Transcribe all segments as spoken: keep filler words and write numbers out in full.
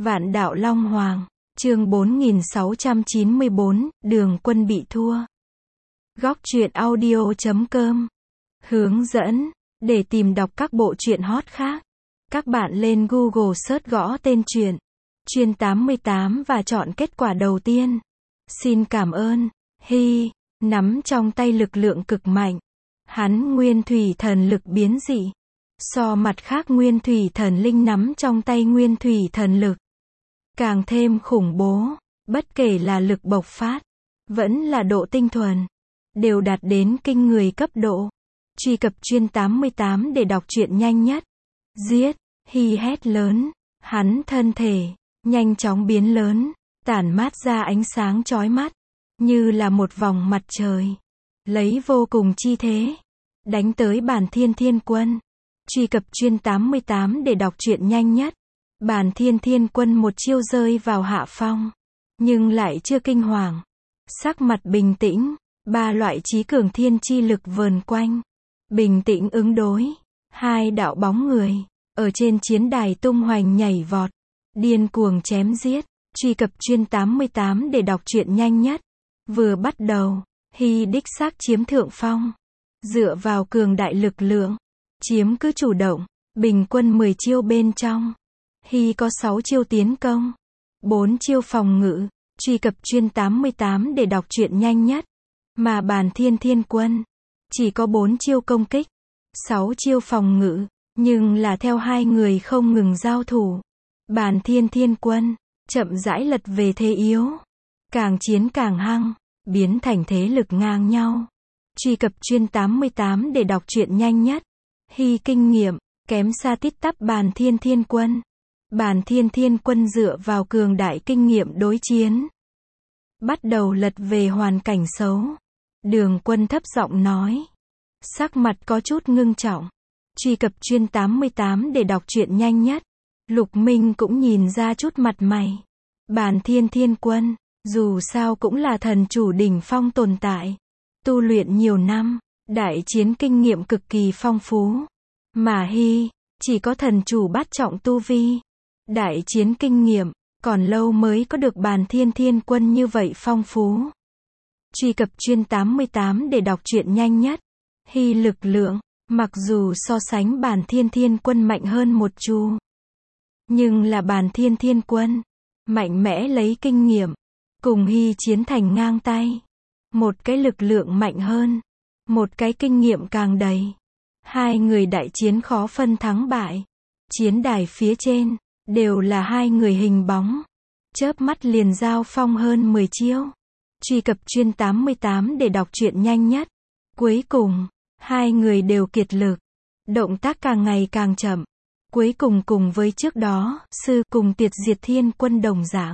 Vạn đạo Long Hoàng, chương bốn nghìn sáu trăm chín mươi tư, Đường Quân bị thua. Góc truyện audio chấm com. Hướng dẫn, để tìm đọc các bộ truyện hot khác, các bạn lên Google search gõ tên truyện, Chuyên tám mươi tám và chọn kết quả đầu tiên. Xin cảm ơn. Hy, nắm trong tay lực lượng cực mạnh. Hắn nguyên thủy thần lực biến dị. So mặt khác nguyên thủy thần linh nắm trong tay nguyên thủy thần lực càng thêm khủng bố, bất kể là lực bộc phát, vẫn là độ tinh thuần, đều đạt đến kinh người cấp độ. Truy cập Chuyên tám mươi tám để đọc truyện nhanh nhất. Giết, Hy hét lớn, hắn thân thể nhanh chóng biến lớn, tản mát ra ánh sáng chói mắt, như là một vòng mặt trời, lấy vô cùng chi thế, đánh tới Bản Thiên Thiên Quân. Truy cập Chuyên tám mươi tám để đọc truyện nhanh nhất. Bản Thiên Thiên Quân một chiêu rơi vào hạ phong, nhưng lại chưa kinh hoàng, sắc mặt bình tĩnh, ba loại chí cường thiên chi lực vờn quanh, bình tĩnh ứng đối. Hai đạo bóng người ở trên chiến đài tung hoành nhảy vọt, điên cuồng chém giết. Truy cập Chuyên tám mươi tám để đọc truyện nhanh nhất. Vừa bắt đầu, Hy đích xác chiếm thượng phong, dựa vào cường đại lực lượng, chiếm cứ chủ động. Bình quân mười chiêu bên trong, Hy có sáu chiêu tiến công, bốn chiêu phòng ngự. Truy cập Chuyên tám mươi tám để đọc truyện nhanh nhất. Mà Bản Thiên Thiên Quân chỉ có bốn chiêu công kích, sáu chiêu phòng ngự, nhưng là theo hai người không ngừng giao thủ, Bản Thiên Thiên Quân chậm rãi lật về thế yếu, càng chiến càng hăng, biến thành thế lực ngang nhau. Truy cập Chuyên tám mươi tám để đọc truyện nhanh nhất. Hy kinh nghiệm kém xa tít tắp Bản Thiên Thiên Quân. Bản Thiên Thiên Quân dựa vào cường đại kinh nghiệm đối chiến, bắt đầu lật về hoàn cảnh xấu. Đường Quân thấp giọng nói, sắc mặt có chút ngưng trọng. Truy cập Chuyên tám mươi tám để đọc truyện nhanh nhất. Lục Minh cũng nhìn ra chút mặt mày. Bản Thiên Thiên Quân dù sao cũng là thần chủ đỉnh phong tồn tại, tu luyện nhiều năm, đại chiến kinh nghiệm cực kỳ phong phú. Mà Hy chỉ có thần chủ bát trọng tu vi, đại chiến kinh nghiệm còn lâu mới có được Bản Thiên Thiên Quân như vậy phong phú. Truy cập Chuyên tám mươi tám để đọc truyện nhanh nhất. Hy lực lượng mặc dù so sánh Bản Thiên Thiên Quân mạnh hơn một chu, nhưng là Bản Thiên Thiên Quân mạnh mẽ lấy kinh nghiệm cùng Hy chiến thành ngang tay. Một cái lực lượng mạnh hơn, một cái kinh nghiệm càng đầy. Hai người đại chiến khó phân thắng bại. Chiến đài phía trên đều là hai người hình bóng, chớp mắt liền giao phong hơn mười chiêu. Truy cập Chuyên tám mươi tám để đọc truyện nhanh nhất. Cuối cùng, hai người đều kiệt lực, động tác càng ngày càng chậm. Cuối cùng cùng với trước đó, sư cùng Tiệt Diệt Thiên Quân đồng dạng,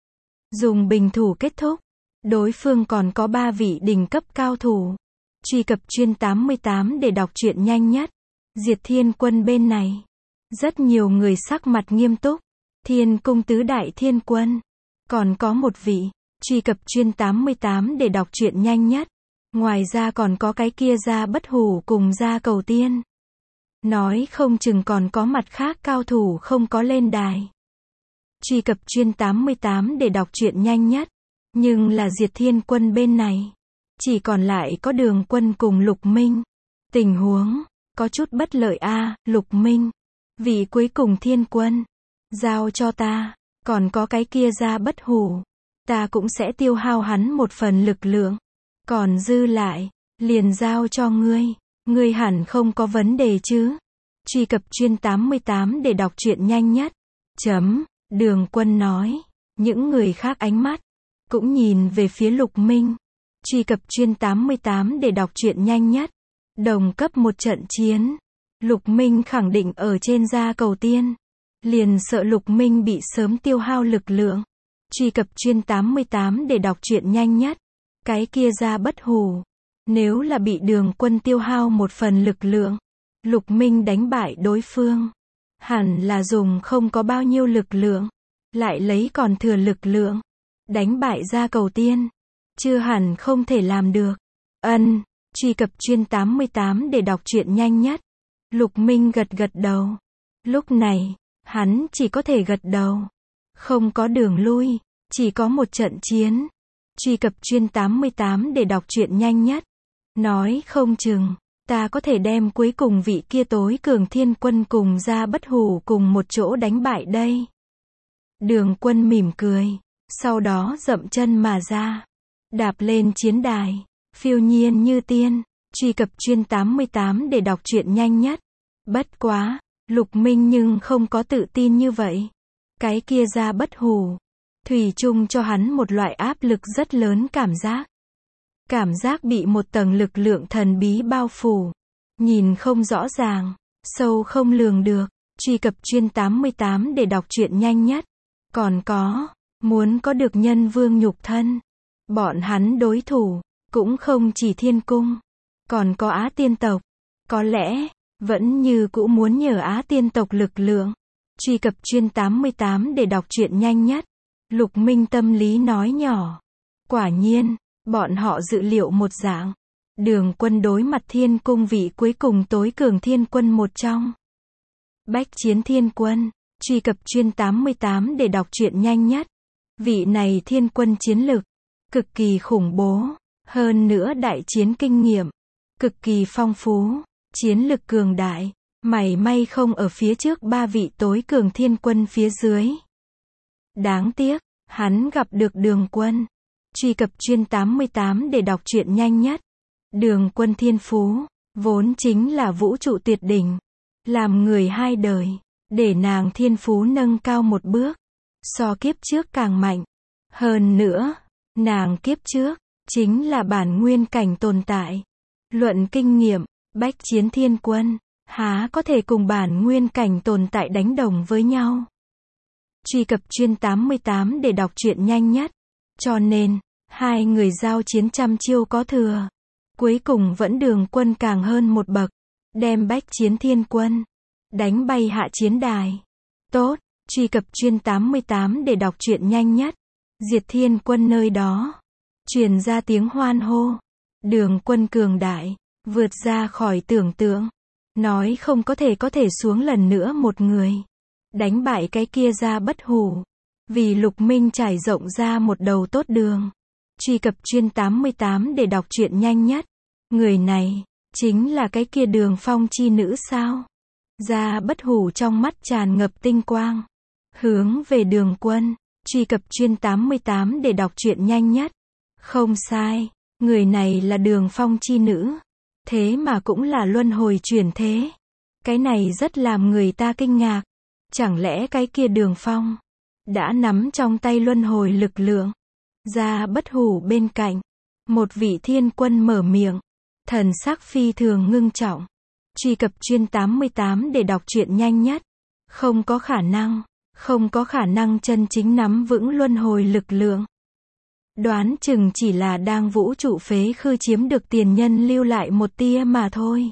dùng bình thủ kết thúc. Đối phương còn có ba vị đỉnh cấp cao thủ. Truy cập Chuyên tám mươi tám để đọc truyện nhanh nhất. Diệt Thiên Quân bên này, rất nhiều người sắc mặt nghiêm túc. Thiên Cung Tứ Đại Thiên Quân, còn có một vị. Truy cập Chuyên tám mươi tám để đọc truyện nhanh nhất. Ngoài ra còn có cái kia Gia Bất Hủ cùng Gia Cầu Tiên. Nói không chừng còn có mặt khác cao thủ không có lên đài. Truy cập Chuyên tám mươi tám để đọc truyện nhanh nhất. Nhưng là Diệt Thiên Quân bên này, chỉ còn lại có Đường Quân cùng Lục Minh. Tình huống có chút bất lợi a. À, Lục Minh, vị cuối cùng Thiên Quân, giao cho ta. Còn có cái kia Gia Bất Hủ, ta cũng sẽ tiêu hao hắn một phần lực lượng, còn dư lại liền giao cho ngươi. Ngươi hẳn không có vấn đề chứ? Truy cập Chuyên tám mươi tám để đọc truyện nhanh nhất. Chấm, Đường Quân nói. Những người khác ánh mắt cũng nhìn về phía Lục Minh. Truy cập Chuyên tám mươi tám để đọc truyện nhanh nhất. Đồng cấp một trận chiến, Lục Minh khẳng định ở trên Gia Cầu Tiên, liền sợ Lục Minh bị sớm tiêu hao lực lượng. Truy cập Chuyên tám mươi tám để đọc truyện nhanh nhất. Cái kia Gia Bất Hủ, nếu là bị Đường Quân tiêu hao một phần lực lượng, Lục Minh đánh bại đối phương, hẳn là dùng không có bao nhiêu lực lượng, lại lấy còn thừa lực lượng đánh bại Gia Cầu Tiên, chưa hẳn không thể làm được. Ân, truy cập Chuyên tám mươi tám để đọc truyện nhanh nhất. Lục Minh gật gật đầu. Lúc này, hắn chỉ có thể gật đầu. Không có đường lui, chỉ có một trận chiến. Truy cập chuyên tám mươi tám để đọc truyện nhanh nhất. Nói không chừng, ta có thể đem cuối cùng vị kia tối cường thiên quân cùng Gia Bất Hủ cùng một chỗ đánh bại đây. Đường Quân mỉm cười, sau đó dậm chân mà ra, đạp lên chiến đài, phiêu nhiên như tiên. Truy cập chuyên tám mươi tám để đọc truyện nhanh nhất. Bất quá, Lục Minh nhưng không có tự tin như vậy. Cái kia Gia Bất Hủ, thủy chung cho hắn một loại áp lực rất lớn cảm giác. Cảm giác bị một tầng lực lượng thần bí bao phủ. Nhìn không rõ ràng, sâu không lường được. Truy cập chuyên tám mươi tám để đọc truyện nhanh nhất. Còn có, muốn có được nhân vương nhục thân. Bọn hắn đối thủ, cũng không chỉ thiên cung. Còn có Á Tiên tộc. Có lẽ, vẫn như cũ muốn nhờ Á Tiên tộc lực lượng. Truy cập chuyên tám mươi tám để đọc truyện nhanh nhất. Lục Minh tâm lý nói nhỏ. Quả nhiên, bọn họ dự liệu một dạng. Đường Quân đối mặt thiên cung vị cuối cùng tối cường thiên quân một trong. Bách chiến thiên quân. Truy cập chuyên tám mươi tám để đọc truyện nhanh nhất. Vị này thiên quân chiến lực, cực kỳ khủng bố. Hơn nữa đại chiến kinh nghiệm, cực kỳ phong phú. Chiến lực cường đại, mảy may không ở phía trước ba vị tối cường thiên quân phía dưới. Đáng tiếc, hắn gặp được Đường Quân. Truy cập chuyên tám mươi tám để đọc truyện nhanh nhất. Đường Quân thiên phú, vốn chính là vũ trụ tuyệt đỉnh. Làm người hai đời, để nàng thiên phú nâng cao một bước. So kiếp trước càng mạnh. Hơn nữa, nàng kiếp trước, chính là bản nguyên cảnh tồn tại. Luận kinh nghiệm, bách chiến thiên quân, há có thể cùng bản nguyên cảnh tồn tại đánh đồng với nhau. Truy cập chuyên tám mươi tám để đọc truyện nhanh nhất. Cho nên, hai người giao chiến trăm chiêu có thừa. Cuối cùng vẫn Đường Quân càng hơn một bậc. Đem bách chiến thiên quân đánh bay hạ chiến đài. Tốt, truy cập chuyên tám mươi tám để đọc truyện nhanh nhất. Diệt thiên quân nơi đó truyền ra tiếng hoan hô. Đường Quân cường đại, vượt ra khỏi tưởng tượng. Nói không có thể có thể xuống lần nữa một người. Đánh bại cái kia Gia Bất Hủ. Vì Lục Minh trải rộng ra một đầu tốt đường. Truy cập chuyên tám mươi tám để đọc truyện nhanh nhất. Người này, chính là cái kia Đường Phong chi nữ sao? Gia Bất Hủ trong mắt tràn ngập tinh quang. Hướng về Đường Quân. Truy cập chuyên tám mươi tám để đọc truyện nhanh nhất. Không sai, người này là Đường Phong chi nữ. Thế mà cũng là luân hồi chuyển thế. Cái này rất làm người ta kinh ngạc. Chẳng lẽ cái kia Đường Phong đã nắm trong tay luân hồi lực lượng? Gia Bất Hủ bên cạnh, một vị thiên quân mở miệng, thần sắc phi thường ngưng trọng. Truy cập chuyên tám mươi tám để đọc truyện nhanh nhất. Không có khả năng, không có khả năng chân chính nắm vững luân hồi lực lượng. Đoán chừng chỉ là đang vũ trụ phế khư chiếm được tiền nhân lưu lại một tia mà thôi.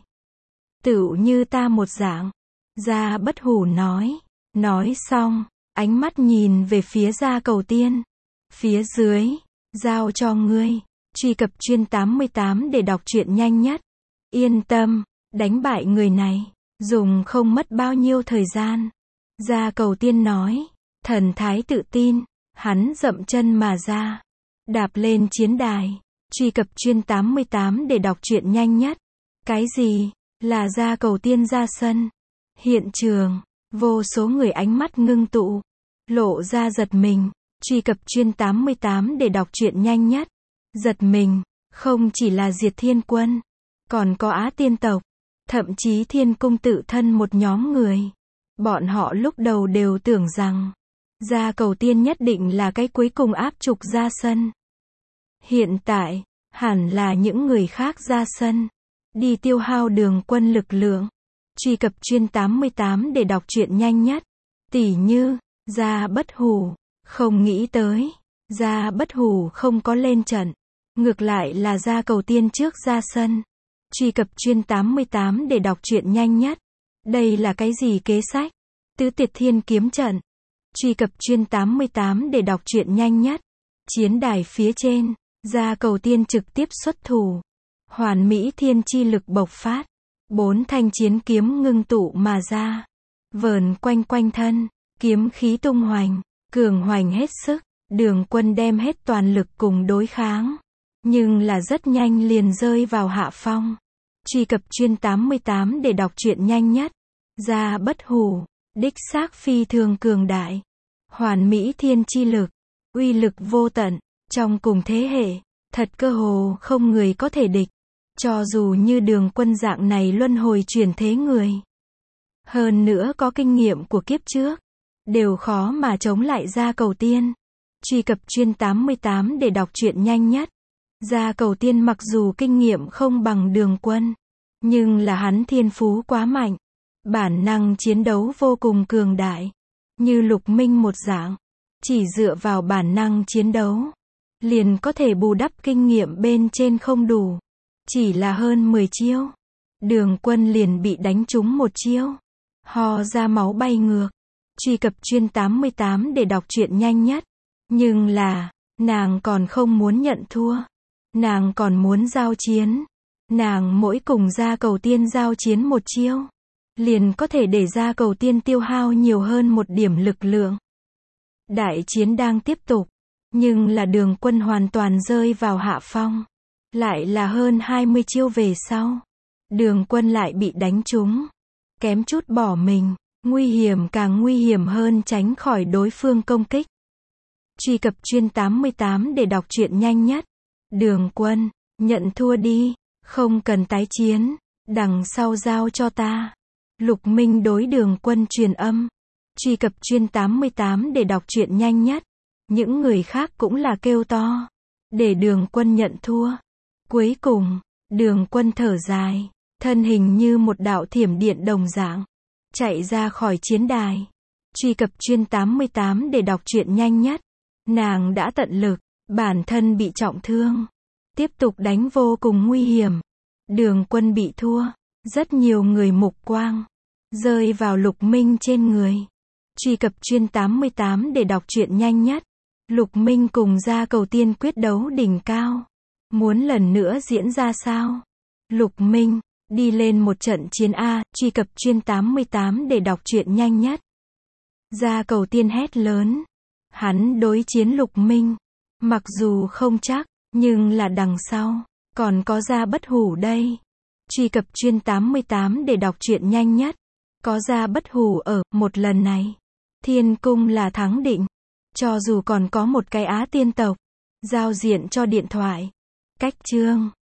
Tựu như ta một dạng. Gia Bất Hủ nói. Nói xong, ánh mắt nhìn về phía Gia Cầu Tiên. Phía dưới, giao cho ngươi. Truy cập chuyên tám mươi tám để đọc truyện nhanh nhất. Yên tâm, đánh bại người này, dùng không mất bao nhiêu thời gian. Gia Cầu Tiên nói, thần thái tự tin, hắn dậm chân mà ra, đạp lên chiến đài. Truy cập chuyên tám mươi tám để đọc truyện nhanh nhất. Cái gì? Là Gia Cầu Tiên ra sân. Hiện trường, vô số người ánh mắt ngưng tụ, lộ ra giật mình. Truy cập chuyên tám mươi tám để đọc truyện nhanh nhất. Giật mình, không chỉ là Diệt Thiên Quân, còn có Á Tiên tộc, thậm chí Thiên Cung tự thân một nhóm người. Bọn họ lúc đầu đều tưởng rằng Gia Cầu Tiên nhất định là cái cuối cùng áp trục ra sân. Hiện tại, hẳn là những người khác ra sân, đi tiêu hao Đường Quân lực lượng. Truy cập chuyên tám mươi tám để đọc truyện nhanh nhất. Tỉ như, Gia Bất Hủ, không nghĩ tới, Gia Bất Hủ không có lên trận. Ngược lại là Gia Cầu Tiên trước ra sân. Truy cập chuyên tám mươi tám để đọc truyện nhanh nhất. Đây là cái gì kế sách? Tứ Tiệt Thiên Kiếm Trận. Truy cập chuyên tám mươi tám để đọc truyện nhanh nhất. Chiến đài phía trên, Gia Cầu Tiên trực tiếp xuất thủ. Hoàn mỹ thiên chi lực bộc phát. Bốn thanh chiến kiếm ngưng tụ mà ra. Vờn quanh quanh thân, kiếm khí tung hoành. Cường hoành hết sức, Đường Quân đem hết toàn lực cùng đối kháng. Nhưng là rất nhanh liền rơi vào hạ phong. Truy cập chuyên tám mươi tám để đọc truyện nhanh nhất. Gia bất hủ, đích xác phi thường cường đại. Hoàn mỹ thiên chi lực, uy lực vô tận, trong cùng thế hệ, thật cơ hồ không người có thể địch. Cho dù như Đường Quân dạng này luân hồi chuyển thế người, hơn nữa có kinh nghiệm của kiếp trước, đều khó mà chống lại Gia Cầu Tiên. Truy cập chuyên tám mươi tám để đọc truyện nhanh nhất. Gia Cầu Tiên mặc dù kinh nghiệm không bằng Đường Quân, nhưng là hắn thiên phú quá mạnh, bản năng chiến đấu vô cùng cường đại, như Lục Minh một dạng, chỉ dựa vào bản năng chiến đấu, liền có thể bù đắp kinh nghiệm bên trên không đủ. Chỉ là hơn mười chiêu, Đường Quân liền bị đánh trúng một chiêu, ho ra máu bay ngược. Truy cập chuyên tám mươi tám để đọc truyện nhanh nhất. Nhưng là, nàng còn không muốn nhận thua. Nàng còn muốn giao chiến. Nàng mỗi cùng Gia Cầu Tiên giao chiến một chiêu, liền có thể để Gia Cầu Tiên tiêu hao nhiều hơn một điểm lực lượng. Đại chiến đang tiếp tục, nhưng là Đường Quân hoàn toàn rơi vào hạ phong. Lại là hơn hai mươi chiêu về sau, Đường Quân lại bị đánh trúng, kém chút bỏ mình, nguy hiểm càng nguy hiểm hơn tránh khỏi đối phương công kích. Truy cập chuyên tám mươi tám để đọc truyện nhanh nhất. Đường Quân, nhận thua đi, không cần tái chiến, đằng sau giao cho ta. Lục Minh đối Đường Quân truyền âm. Truy cập chuyên tám mươi tám để đọc truyện nhanh nhất. Những người khác cũng là kêu to, để Đường Quân nhận thua. Cuối cùng, Đường Quân thở dài, thân hình như một đạo thiểm điện đồng dạng, chạy ra khỏi chiến đài. Truy cập chuyên tám mươi tám để đọc truyện nhanh nhất. Nàng đã tận lực, bản thân bị trọng thương, tiếp tục đánh vô cùng nguy hiểm. Đường Quân bị thua, rất nhiều người mục quang rơi vào Lục Minh trên người. Truy cập chuyên tám mươi tám để đọc truyện nhanh nhất. Lục Minh cùng Gia Cầu Tiên quyết đấu đỉnh cao, muốn lần nữa diễn ra sao? Lục Minh, đi lên một trận chiến A. Truy cập chuyên tám mươi tám để đọc truyện nhanh nhất. Gia Cầu Tiên hét lớn. Hắn đối chiến Lục Minh, mặc dù không chắc, nhưng là đằng sau còn có Gia Bất Hủ đây. Truy cập chuyên tám mươi tám để đọc truyện nhanh nhất. Có Gia Bất Hủ ở, một lần này, Thiên Cung là thắng định. Cho dù còn có một cái Á Tiên tộc giao diện cho điện thoại. Cách chương